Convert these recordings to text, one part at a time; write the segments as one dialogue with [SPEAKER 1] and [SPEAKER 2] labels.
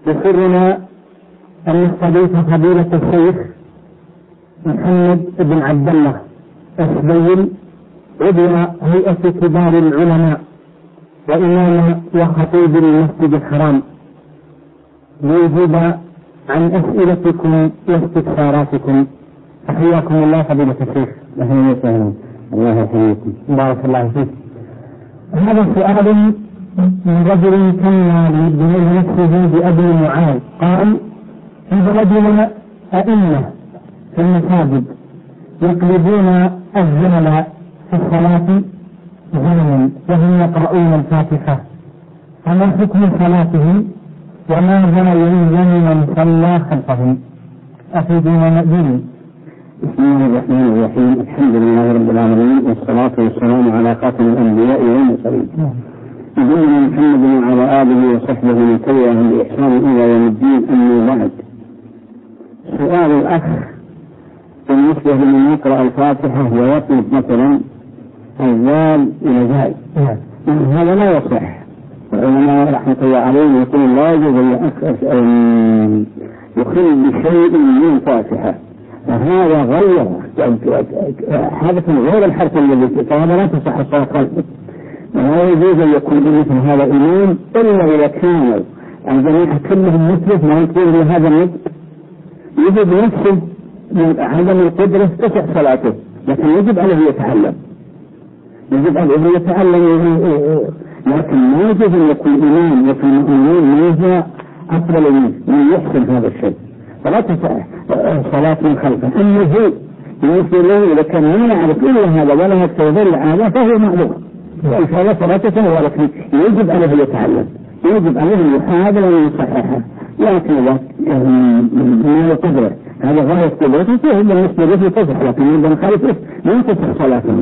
[SPEAKER 1] يسرنا أن نستضيف فضيلة الشيخ محمد بن عبد الله السبيل عضو هيئة كبار العلماء وإمام وخطيب المسجد الحرام ليجيب عن أسئلتكم واستفساراتكم. حياكم الله فضيلة الشيخ.
[SPEAKER 2] أهلا وسهلا. الله يحييكم.
[SPEAKER 1] بارك الله فيك. هذا سؤال من رجل كان يدعي نفسه بأبي معاذ قال: إذا رجل أئمة في المساجد يقلبون الزمل في الصلاة زمنا وهم يقرؤون الفاتحة، فما حكم صلاتهم وماذا يلزم من صلى خلفهم؟ أفيدونا دين.
[SPEAKER 2] بسم الله الرحمن الرحيم. الحمد لله رب العالمين، والصلاة والسلام على خاتم الأنبياء والمرسلين نبينا محمد وعلى آله وصحبه من تبعهم بإحسان إلى يوم الدين. أما بعد، سؤال الأخ بالنسبة لمن يقرأ الفاتحة ويطلب مثلا الزال إلى زال، هذا لا يصح. العلماء رحمة الله عليهم يقول لا يجوز أن يخل بشيء من الفاتحة، فهذا غير حدث غير الحرف الذي فهذا لا تصح الصلاة خلفه. ولا يجوز أن يكون مثل هذا إمام إلا إذا كانوا الجميع كلهم مثله ما يكون لهذا النطق يجب نفسه من عدم القدرة تسع صلاته، لكن يجب عليه يتعلم، يجب عليه يتعلم، لكن ما يجب أن يكون إمام وفي المؤمنين ما هو أفضل من يحسن هذا الشيء، فلا تصح صلاة من خلفه. أما هو يقول له إذا كان ما يعرف إلا هذا ولا يتوضل هذا فهو معذور، إن شاء الله صلاته، ولكن يجب عليه يتعلم، يجب عليه يحاول أن يصححها، لكن إذا ما يقدر هذا غاية قدرته فهو بالنسبة له تصح، لكن من خلفه ما تصح صلاته.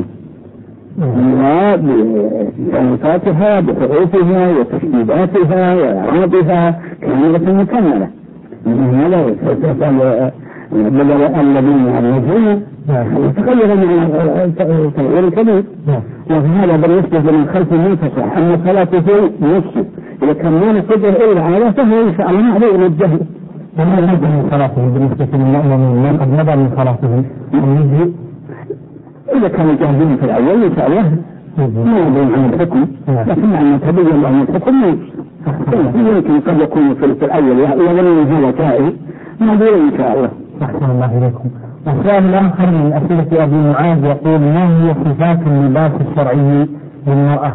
[SPEAKER 2] الفاتحة بحروفها وتشديداتها وإعرابها كاملة مكملة. هذا بدل الذين يعرفون يتغير من التغيير الكبير، وهذا بالنسبة لمن خلفه ما تصح. أما صلاته نفسه إذا كان ما نقدر إلا على فهو إن شاء الله ما عليه من الجهل.
[SPEAKER 1] وما نبدأ من صلاته بالنسبة للمؤمنين من قد نبدأ من صلاته ونجي
[SPEAKER 2] إذا كانوا جاهزين في الأول إن شاء الله ما يدرون عن الحكم، لكن مع تبين لهم الحكم يمكن قد يكون في الأول يظنون هذا جائز نقول إن شاء الله.
[SPEAKER 1] أحسن الله إليكم. السؤال الآخر من أسئلة أبي معاذ يقول: ما هي صفات اللباس الشرعي للمرأة؟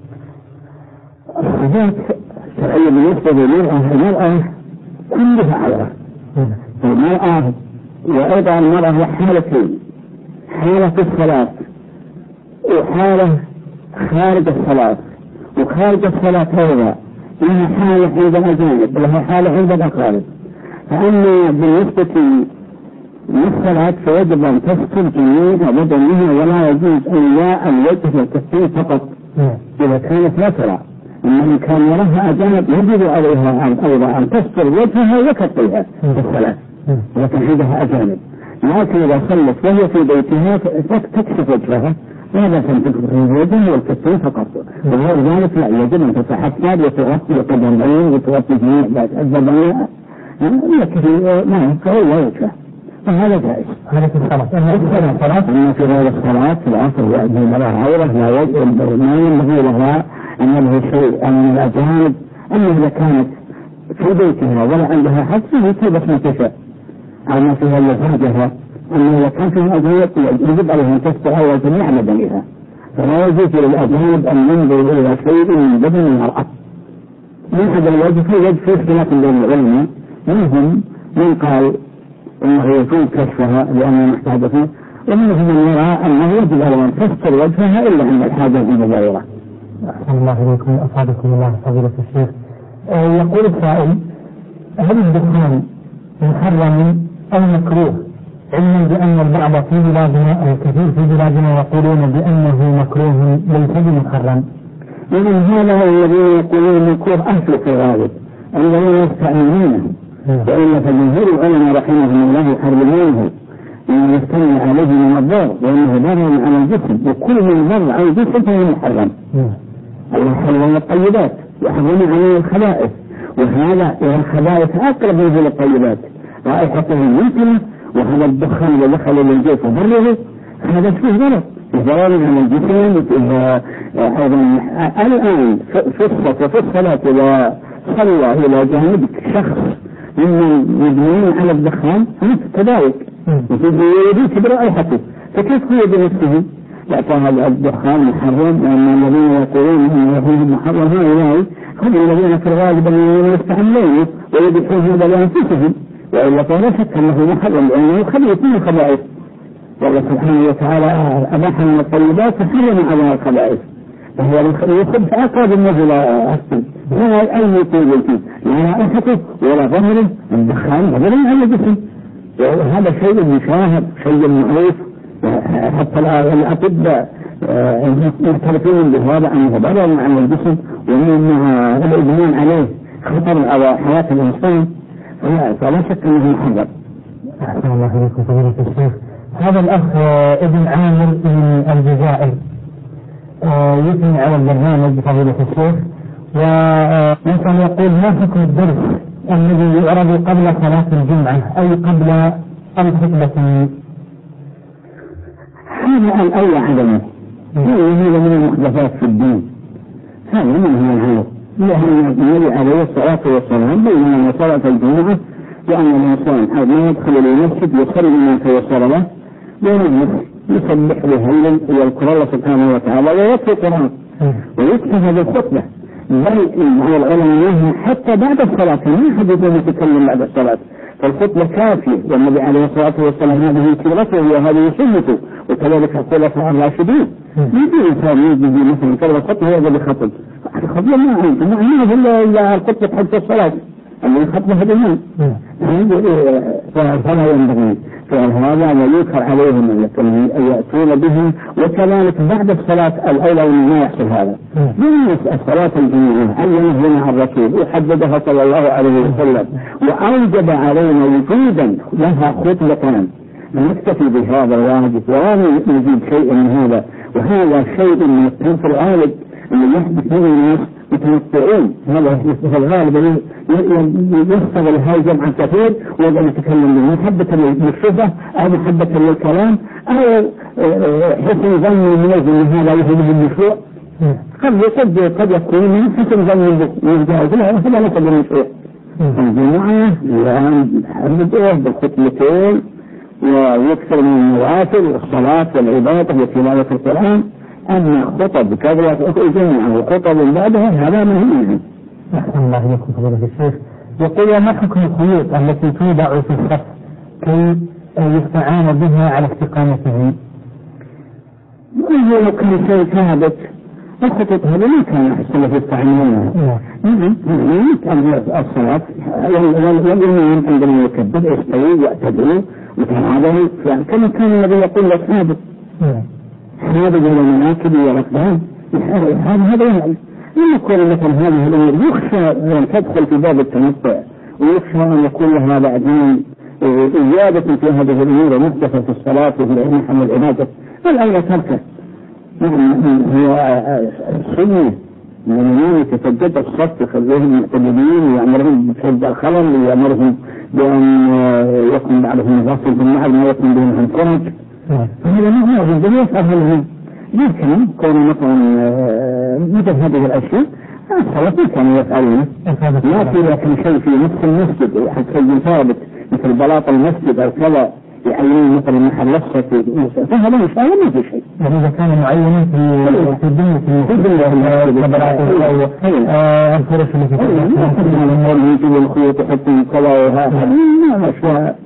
[SPEAKER 2] الصفات الشرعية بالنسبة للمرأة كلها عورة. المرأة وأيضا المرأة حالتين: حالة الصلاة وحالة خارج الصلاة. وخارج الصلاة هذا لها حالة عند الأجانب ولها حالة عند الأقارب. فأما بالنسبة للصلاة فيجب أن تستر جميع بدنها ولا يجوز أن لا الوجه والكفين فقط إذا كانت لا ترى. أما إن كان يراها أجانب يجب عليها أيضا أن تستر وجهها وكفيها في الصلاة لكن عندها أجانب. لكن إذا صلت وهي في بيتها تكشف وجهها ولا تنتظر الوجه والكفين فقط، وغير ذلك لا يجب أن تتحفظ وتغطي قدمين وتغطي جميع البدن لكن ما ينفع وجهه، فهذا جائز.
[SPEAKER 1] هذا في الصلاة.
[SPEAKER 2] أما في غير الصلاة في العصر يأذن لها عورة لا يجب ما ينبغي لها أن له شيء من الأجانب. أما إذا كانت في بيتها ولا عندها حد فهي بس ما تشاء أو ما فيها إلا زوجها. أما إذا كان فيها أجانب يجب عليها أن تستر أول جميع بدنها، فلا يجوز للأجانب أن ينظروا إلى شيء من بدن المرأة. من هذا الوجه في اختلاف بين العلماء، منهم من قال أنه يجوز كشفها لأنه محتاجة فيه، ومنهم من يرى أنه يجب على أن تستر وجهها إلا عند الحاجة المباشرة.
[SPEAKER 1] أحسن الله إليكم. أفادكم الله فضيلة الشيخ. يقول السائل: هل الدخان محرم أو مكروه؟ علما بأن البعض في بلادنا الكثير في بلادنا يقولون بأنه مكروه ليس بمحرم.
[SPEAKER 2] ومن هذا الذين يقولون مكروه أهل في الغالب الذين يستعملونه، وإلا فجمهور العلماء رحمهم الله يحرمونه لما يستمع عليه من الضر لأنه ضر على الجسم، وكل من ضر على الجسم فهو محرم. الله حرم الطيبات وحرم عليه الخبائث، وهذا إلى الخبائث أقرب من الطيبات، رائحته ممكنة، وهذا الدخان إذا دخل للجوف وبره هذا فيه ضرر، ضرر على الجسم. أيضا الآن في الصلاة إذا صلى إلى جانبك شخص ممن مدمنين على الدخان أنت كذلك يريد برائحته، فكيف هو بنفسه يعطى الدخان محرم؟ لأن الذين يقولون أنه محرم هؤلاء هم الذين في الغالب يستعملونه ويدفعون هذا لأنفسهم، وإلا فلا شك أنه محرم لأنه خبيث من الخبائث، والله سبحانه وتعالى أباح من الطيبات وحرم على الخبائث، فهو يخبث أقرب النزل أصلا لا أي طيب فيه لا رائحته ولا ظهره، الدخان غير على الجسم، وهذا شيء مشاهد، شيء معروف، حتى الأطباء يعترفون بهذا أنه ضرر على الجسم ومن الإدمان عليه خطر على حياة الإنسان، فلا شك أنه محرم.
[SPEAKER 1] أحسن الله إليكم فضيلة الشيخ. هذا الأخ ابن عامر من الجزائر يثني على البرنامج بفضيلة الشيخ، ومثلا يقول ما حكم الدرس الذي يعرض قبل صلاة الجمعة أي قبل الخطبة؟
[SPEAKER 2] هذا الأولى عدمه، هذا من المحدثات في الدين، هذا من هو العرض، لأن النبي عليه الصلاة والسلام بين صلاة الجمعة وأن الإنسان حين ما يدخل إلى المسجد يصلي ما تيسر له ويجلس يسبح ويهلل ويذكر الله سبحانه وتعالى ويتلو القرآن ويكتفى بالخطبة، بل على العلماء حتى بعد الصلاة ما حد يتكلم بعد الصلاة، فالخطبة كافية، والنبي عليه الصلاة والسلام هذه سيرته وهذه سنته، وكذلك الخلفاء الراشدين. يجي إنسان يجي مثلا كذا الخطبة هو الذي خطب، الخطبة ما إلا الخطبة حتى الصلاة اللي خطبة الإمام، فلا ينبغي فعل هذا وينكر عليهم أن يأتون به، وكذلك بعد الصلاة الأولى من ما يحصل هذا. بالنسبة الصلاة الجمعة عينه لنا الرسول وحددها صلى الله عليه وسلم وأوجب علينا وجودا لها خطبتان، نكتفي بهذا الواجب ولا نزيد شيء من هذا، وهذا شيء من التنفر الغالب اللي يحدث من الناس متمتعون، هذا في الغالب يستغل هاي جمعة كثير ويبقى يتكلم بمحبة للشبهة أو محبة للكلام أو حسن ظن منه من هذا يهدف المشروع، قد يكون من حسن ظن بالجهاز لا هذا ليس بالمشروع. الجمعة يحدده بالخطبتين ويكثر من النوافل والصلاة والعبادة وتلاوة القرآن، أما خطب كذا جمعة وخطب بعدها هذا مهم.
[SPEAKER 1] أحسن الله إليكم فضيلة الشيخ. يقول ما حكم الخيوط التي توضع في الصف كي يستعان بها على استقامته؟
[SPEAKER 2] لو كان شيء ثابت الخطوط هذه ما كان يحصل في التعليم. الصلاة والإمام عندما يكبر يستوي ويعتدل وتعادل كما كان الذي يقول لك ثابت هذا إلى المناكب والأقدام، هذا يعني لما يكون مثلا هذه الأمور يخشى أن تدخل في باب التمتع ويخشى أن يكون لها بعدين زيادة في هذه الأمور محدثة في الصلاة وفي محل العبادة، الأولى تركه. هو سنة من الإمام يتفجد الصف يخليهم معتدلين ويأمرهم بشد الخلل ويأمرهم بأن يكون بعضهم غاصل بالنهر ما يكون بهم عن فرج، فهذا ما هو جدا يفعله. لكن كون مثلا مثل هذه الأشياء الصلاة كانوا يفعلونه، لكن شيء في نفس المسجد حتى ثابت مثل بلاط المسجد أو كذا يعينون مثلا محل الصف فهذا مش ما في شيء.
[SPEAKER 1] يعني إذا كان معينا في الدنيا في البلاط أو الفرش اللي في
[SPEAKER 2] الأمور يجي الخيوط يحطون كذا وهذا ما أشياء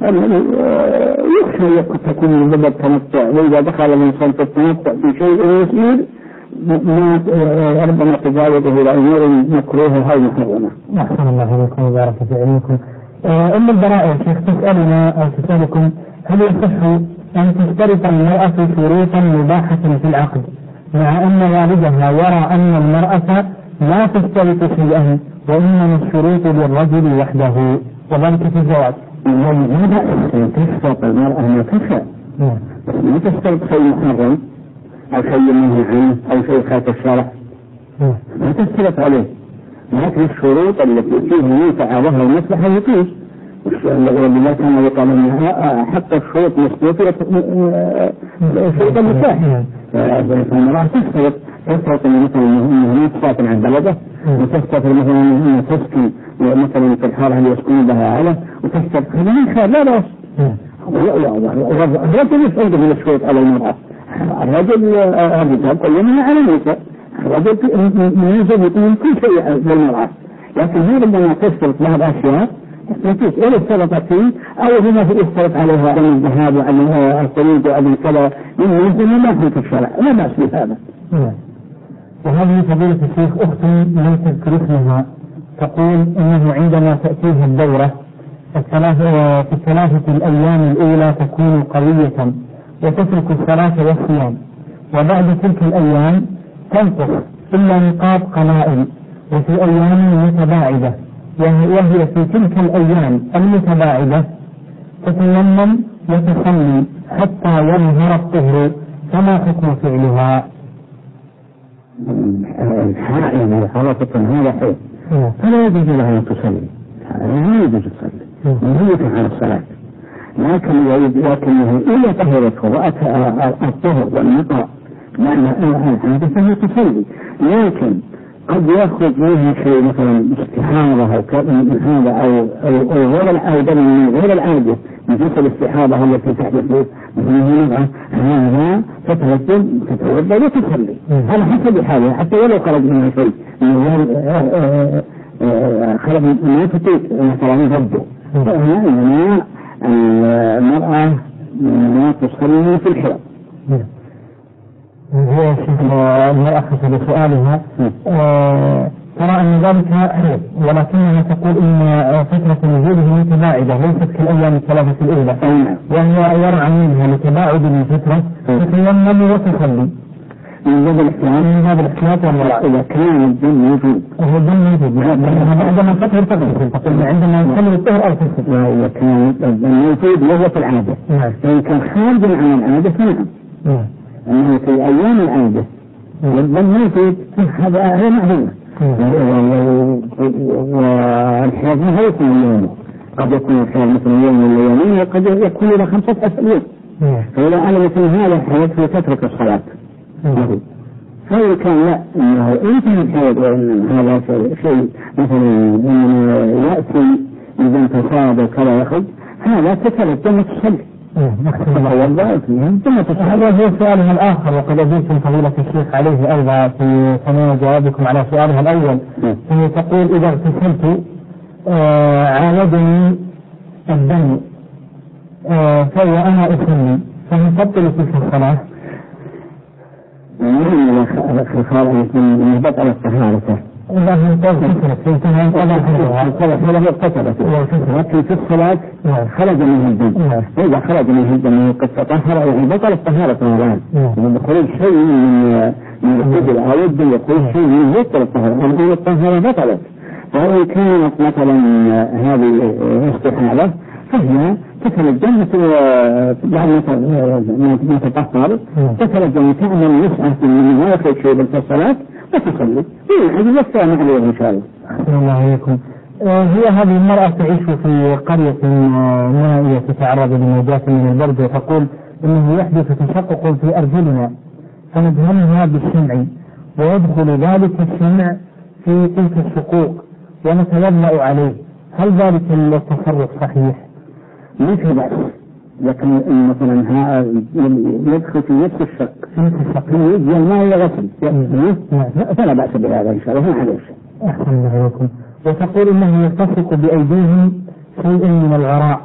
[SPEAKER 2] يخشى تكون من ضد التمتع، وإذا دخل الإنسان في التمتع في شيء يسير ما ربما تجاوزه إلى أمور مكروهة أو محرمة.
[SPEAKER 1] أحسن الله إليكم وبارك في علمكم. أم البراء شيخ تسألنا أو تسألكم هل يصح أن تشترط المرأة شروطا مباحة في العقد مع أن والدها يرى أن المرأة لا تشترط شيئا وإنما الشروط للرجل وحده وذلك في الزواج؟
[SPEAKER 2] لا تشترط المرأة ما تشاء، ما تشترط شيء محرم أو شيء منهي عنه أو شيء خالف الشرع، ما تشترط عليه، لكن الشروط التي فيها ينفع ظهر المصلحة يقيس، ولذا كان يقال أنها حتى الشروط مستوفية شروط النكاح. فالمرأة تشترط مثلا أنها تسافر عن بلده، وتشترط مثلا أنها تسكن مثلا في الحارة اللي يسكن بها أهله، وتشترط هذا من خير لا بأس. الرجل مش عنده من الشروط على المرأة، الرجال كلهم على النساء، الرجل يجب يكون كل شيء للمرأة، لكن هي ربما تشترط بعض أشياء نتيجة إلى اشترطت فيه أو بما في اشترط عليها عن الذهاب وعن الخروج وعن كذا من منزل ما في الشرع، لا بأس بهذا.
[SPEAKER 1] وهذه فضيلة الشيخ أخت من تذكر اسمها تقول إنه عندما تأتيها الدورة في الثلاثة الأيام الأولى تكون قوية وتترك الصلاة والصيام، وبعد تلك الأيام تنقص إلا نقاط قلائل وفي أيام متباعدة، وهي في تلك الأيام المتباعدة تتيمم وتصلي حتى يظهر الطهر، فما حكم فعلها؟
[SPEAKER 2] الحائض حركة هذا حيث فلا يجوز لها أن تصلي، لا يجوز تصلي وهي عن الصلاة، لكنه إذا طهرته وأتى الطهر والنقاء معنى الحادث فهي تصلي، لكن قد يخرج منها شيء مثلا استحاضة أو من هذا أو غير الدم من غير العادة من جنس الاستحاضة التي تحدث مثل هذا تتوضأ وتصلي على حسب حالها، حتى ولو خرج منها شيء خرج ما تطيق مثلا رده، فهنا المرأة لا تصلي في الحرم.
[SPEAKER 1] هي المرأة حسب سؤالها ترى أن ذلك حرم، ولكنها تقول إن فترة نزوله متباعدة ليست كالأيام الثلاثة الأولى، وهي يرعى منها لتباعد الفترة تتيمم وتصلي
[SPEAKER 2] من هذا الاحتياط والمرأة إذا كان الدم موجود.
[SPEAKER 1] هو الدم موجود عندما فترة تقول عندما يكمل الطهر أو تسكت.
[SPEAKER 2] إذا كان الدم موجود وهو في العادة، إن كان خارج عن العادة فنعم. أنه في أيام العادة والدم موجود هذا هي معلومة. والحيض ما هو يكون يومه، قد يكون الحيض مثل يوم ولا يومين، وقد يكون إلى 15 يوم. فإذا علمت هذا الحيض فتترك الصلاة. فإذا كان لا إنه إنتهى الحيض وإن هذا شيء مثلا يأتي إذا انتصاب وكذا يخرج، هذا تتلزم تصلي.
[SPEAKER 1] هذا هو سؤالها الآخر، وقد أجبتم فضيلة الشيخ عليه أيضا في ثنايا جوابكم على سؤالها الأول. هي تقول إذا اغتسلت عاودني الدم فأنا أصلي، فهل تبطل تلك الصلاة؟
[SPEAKER 2] خلال من بطل الطهارة
[SPEAKER 1] إذا هي تغتسلت في انتهى
[SPEAKER 2] لكن في الصلاة خرج منه الدم، إذا خرج منه الدم قد تطهر يعني بطل الطهارة الآن، يخرج شيء من الرجل أو الدم يخرج شيء من بطل الطهارة، نقول الطهارة بطلت. فإن كانت مثلا هذه استحالة فهي تتلجم بعد ما تطهر تتلجم تعمل مسألة من ما يخرج شيء بالصلاة وتصلي. هذه السلام عليكم إن شاء الله.
[SPEAKER 1] السلام عليكم. هي هذه المرأة تعيش في قرية نائية تتعرض لموجات من البرد، وتقول إنه يحدث تشقق في أرجلنا فندهنها بالشمع ويدخل ذلك الشمع في تلك الشقوق ونتوضأ عليه، هل ذلك التصرف صحيح؟
[SPEAKER 2] مثل بأس، لكن مثلا يدخل في نفس الشق يجي الماء يغسل فلا بأس بهذا إن شاء الله ما عليه شيء.
[SPEAKER 1] أحسن الله عليكم. وتقول إنه يلتصق بأيديهم شيء من الغراء،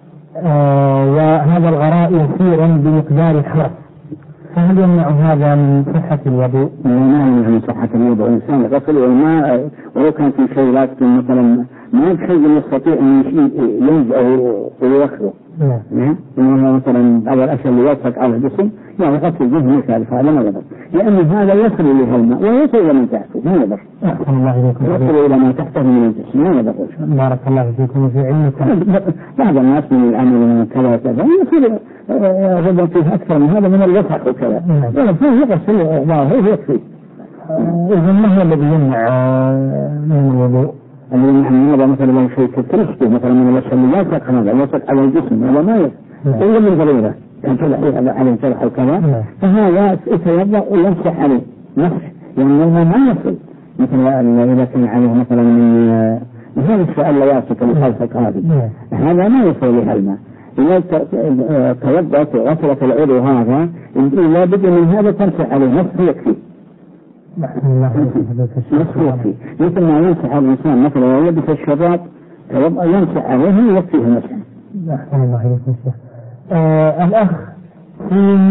[SPEAKER 1] وهذا الغراء يسير بمقدار حرف، فهل يمنع هذا من صحة الوضوء؟
[SPEAKER 2] لا يمنع من صحة الوضوء، الإنسان يغسل والماء ولو كان في شيء لكن مثلا ما بشيء يستطيع أن ينزع ويخرج. إنه مثلا بعض الأشياء اللي يلصق على الجسم يعني غسل الجسم يخالف هذا ما يضر، لأن هذا يصل إلى الماء ويصل إلى من تحته ما يضر.
[SPEAKER 1] أحسن الله إليكم.
[SPEAKER 2] يصل إلى من تحته من الجسم ما يضر.
[SPEAKER 1] بارك الله فيكم وفي علمكم.
[SPEAKER 2] بعض الناس من العمل من كذا كذا يصير ربما فيه أكثر من هذا من الوسخ وكذا، فهو يغسل ظاهره يكفي.
[SPEAKER 1] إذا ما هو الذي يمنع من الوضوء؟
[SPEAKER 2] اللي يمنع من هذا مثلا لو شيء كترشته مثلا من الأشياء اللي لا يسقط هذا يسقط على الجسم هذا ما يسقط إلا من ضرورة كان تلحق على الجرح وكذا فهذا يتوضأ ويمسح عليه مسح يعني ما يصل مثلا إذا كان عليه مثلا من هذا السؤال لا يصل لخلفك هذا ما يصل له الماء إذا توضأت وغسلت العضو هذا لا بد من هذا تمسح عليه مسح يكفي مسح يكفي مثل ما يمسح الإنسان مثلا يلبس الشراب توضأ يمسح عليه يكفيه المسح.
[SPEAKER 1] أحسن الله إليكم شيخ. الأخ في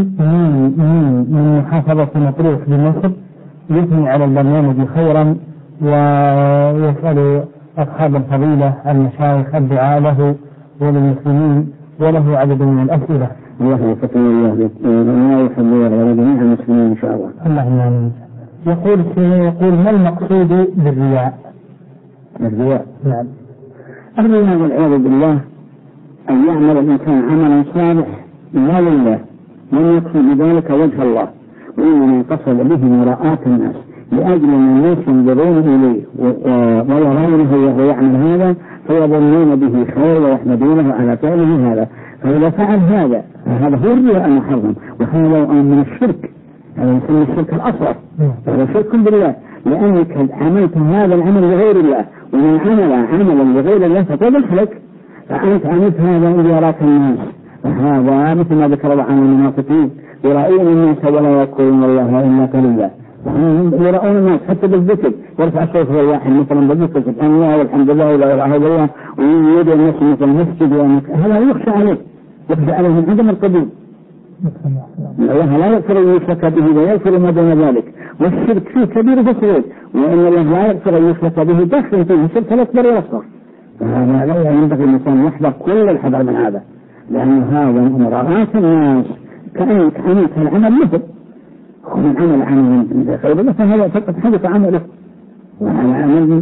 [SPEAKER 1] من محافظة مطروح بمصر يثني على البرنامج خيرا ويسأل أصحاب الفضيلة المشايخ الدعاء له وللمسلمين وله عدد من الأسئلة.
[SPEAKER 2] الله يوفقنا وإياه وما يحب جميع المسلمين إن شاء الله.
[SPEAKER 1] اللهم آمين. يقول ما المقصود بالرياء؟
[SPEAKER 2] الرياء
[SPEAKER 1] نعم.
[SPEAKER 2] الرياء والعياذ بالله أن يعمل الإنسان عملا صالح لا لله من يقصد بذلك وجه الله وإنما قصد به مراءة الناس لأجل أن الناس ينظرون إليه ويرونه وهو يعمل هذا فيظنون به خير ويحمدونه على فعله هذا فإذا فعل هذا هذا هو الرياء المحرم وهذا من الشرك هذا يسمى الشرك الأصغر هذا شرك بالله لأنك عملت هذا العمل لغير الله ومن عمل عملا لغير الله فتضح لك فأنت عملت هذا ليراك الناس فهذا مثل ما ذكر الله عن المنافقين يرائون الناس ولا يذكرون الله إلا قليلا يرائون الناس حتى بالذكر يرفع صوته الواحد مثلا بالذكر سبحان الله والحمد لله ولا إله إلا الله ويدعو الناس مثل المسجد هذا يخشى عليه من عدم القبول الله لا يغفر أن يشرك به ويغفر ما دون ذلك والشرك فيه كبير وصغير وإن الله لا يغفر أن يشرك به داخل فيه الشرك الأكبر والأصغر فهذا لا ينبغي الإنسان يحذر كل الحذر من هذا لأن هذا من مراءة الناس كأنك عملت العمل مثل من عمل غير الله فهذا فقط حدث عمله وعلى عمل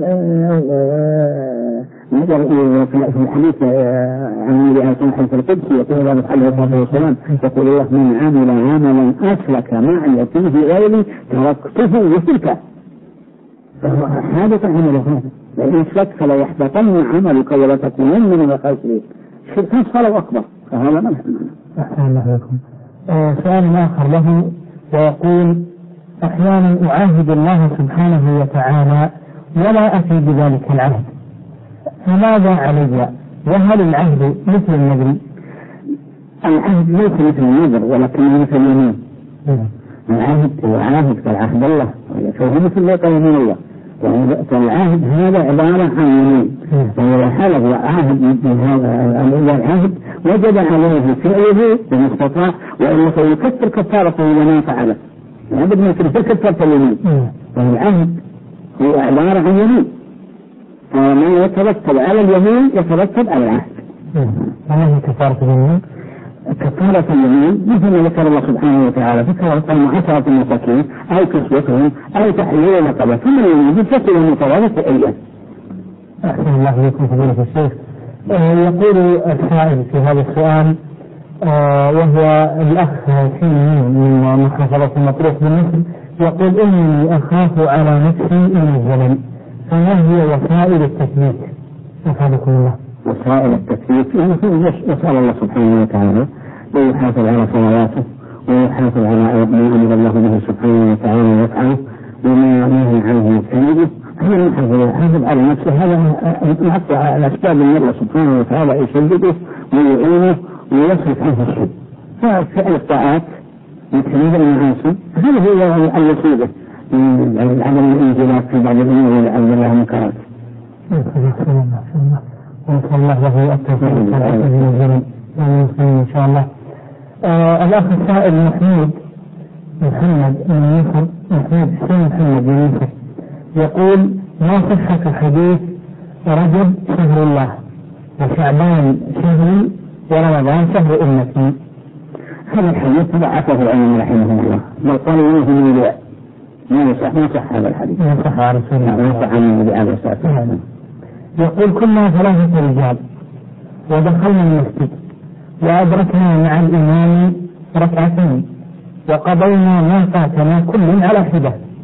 [SPEAKER 2] نظر في الحديث عن النبي عليه الصلاة والسلام القدس يقول الله عليه الصلاة والسلام يقول الله من عمل عملا أشرك معي فيه غيري تركته وشركه فهو حادث عمله هذا لأن شرك فلا يحبطن عملك ولا تكونن من الخاسرين شرك أصغر وأكبر فهذا ما نحن
[SPEAKER 1] أحسن الله لكم. سؤال آخر له ويقول أحيانا أعاهد الله سبحانه وتعالى ولا أتي بذلك العهد فماذا علي وهل العهد مثل النذر؟
[SPEAKER 2] العهد ليس مثل النذر ولكنه مثل اليمين العهد كالعهد الله فهو مثل يمين الله فالعهد هذا عبارة عن يمين فإذا حلف وعهد هذا العهد وجب عليه فعله بمستطاع وإلا فيكفر كفارته إذا ما فعله لابد من كفارة اليمين فالعهد هو عبارة عن يمين فما يترتب على اليمين يترتب على العهد.
[SPEAKER 1] ما هي كفارة اليمين؟
[SPEAKER 2] كفارة اليمين مثل ما ذكر الله سبحانه وتعالى فكرة معاشرة المساكين أو كسوتهم أو تحليل رقبة ثم اليمين تكون متواضعة أيام.
[SPEAKER 1] أحسن الله إليكم فضيلة الشيخ. يقول السائل في هذا السؤال وهو الأخ من محافظة مطروح بمصر يقول إني أخاف على نفسي من الزلل فما هي وسائل التثبيت؟ أفادكم الله.
[SPEAKER 2] وسائل التثبيت يسأل الله سبحانه وتعالى ويحافظ على صلواته ويحافظ على ما أمر الله به سبحانه وتعالى ويفعله وما نهي عنه يجتنبه هذا يحافظ على نفسه هذا يعطي على أسباب من الله سبحانه وتعالى يسدده ويعينه ويصرف عنه السوء ففعل الطاعات يجتنب المعاصي هذا هو الوسيلة من عدم الانزلاق في بعض الأمور والعياذ بالله منكرات.
[SPEAKER 1] ونسأل الله له التوفيق والعافية إن شاء الله. الأخ السائل محمد من مصر محمد حسين محمد من مصر يقول ما صحة حديث رجب شهر الله وشعبان شهري ورمضان شهر أمتي؟
[SPEAKER 2] هذا الحديث ضعفه علم رحمه الله بل قالوا انه من البيع ما صح هذا الحديث
[SPEAKER 1] ما صح على رسول الله
[SPEAKER 2] ما صح عن النبي عليه الصلاة والسلام.
[SPEAKER 1] يقول كنا 3 رجال ودخلنا المسجد وأدركنا مع الإمام ركعتين وقضينا ما فاتنا كل على حدة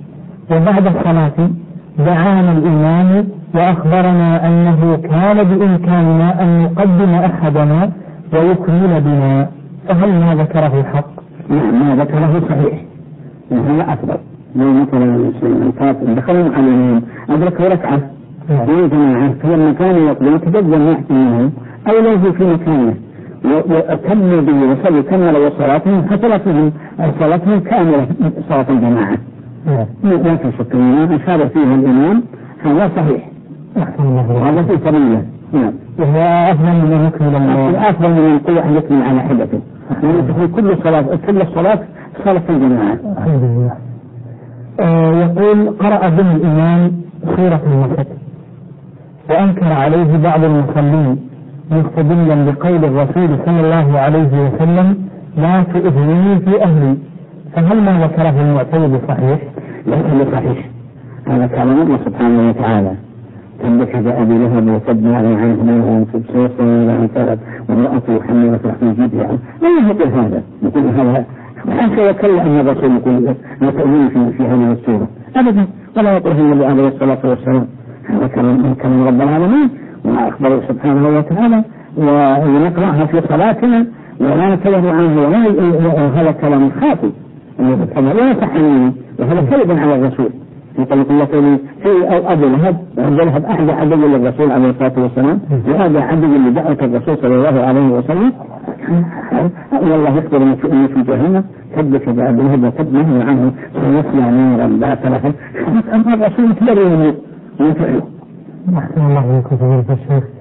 [SPEAKER 1] وبعد الصلاة دعانا الإمام وأخبرنا أنه كان بإمكاننا أن نقدم أحدنا ويكمل بنا، فهل ما ذكره حق؟
[SPEAKER 2] ما ذكره صحيح، هذا أفضل. لو مثلا المسلمين دخلوا مع الإمام أدركوا ركعة جماعة فلما كانوا يقضون تجدد يحكي منهم أو لو في مكانه وكمل به وصلوا كملوا صلاتهم حصلتهم صلاتهم كاملة صلاة الجماعة. لا تشك الإمام أشار فيها الإمام هذا صحيح. هذا في سبيله.
[SPEAKER 1] وهو أفضل من أن يكمل
[SPEAKER 2] أفضل من أن كل واحد يكمل على حدته، لأن تكون كل الصلاة صلاة الجماعة.
[SPEAKER 1] الحمد لله. يقول قرأ به الإمام سورة المسد وأنكر عليه بعض المصلين مستدلا بقول الرسول صلى الله عليه وسلم لا تؤذني في أهلي، فهل ما ذكره المعتمد صحيح؟
[SPEAKER 2] ليس صحيح، هذا كلام الله سبحانه وتعالى. تبت يد أبي لهب وتب على عنه وانصب سيصل إلى أن تلد وامرأته حملت رحم جدها. لا يقول هذا، يقول هذا حتى يكل أن الرسول يقول لا تؤذني في هذه السورة أبدا، ولا يقول النبي عليه الصلاة والسلام. هذا كلام رب العالمين وأخبره سبحانه وتعالى، ونقرأها في صلاتنا ولا نتوه عنه، وهذا كلام خاطئ لا يصح منه، وهذا كذب على الرسول. يقول الله في أبو لهب أحد عدو للرسول عليه الصلاة والسلام، وهذا عدو لدعوة الرسول صلى الله عليه وسلم. والله يخبر أنه في جهنم تبت يد أبي لهب وتب نهي عنه سيصلى نارا ذات لهب. أما الرسول تبرئ ويفعله.
[SPEAKER 1] أحسن الله إليكم فضيلة الشيخ.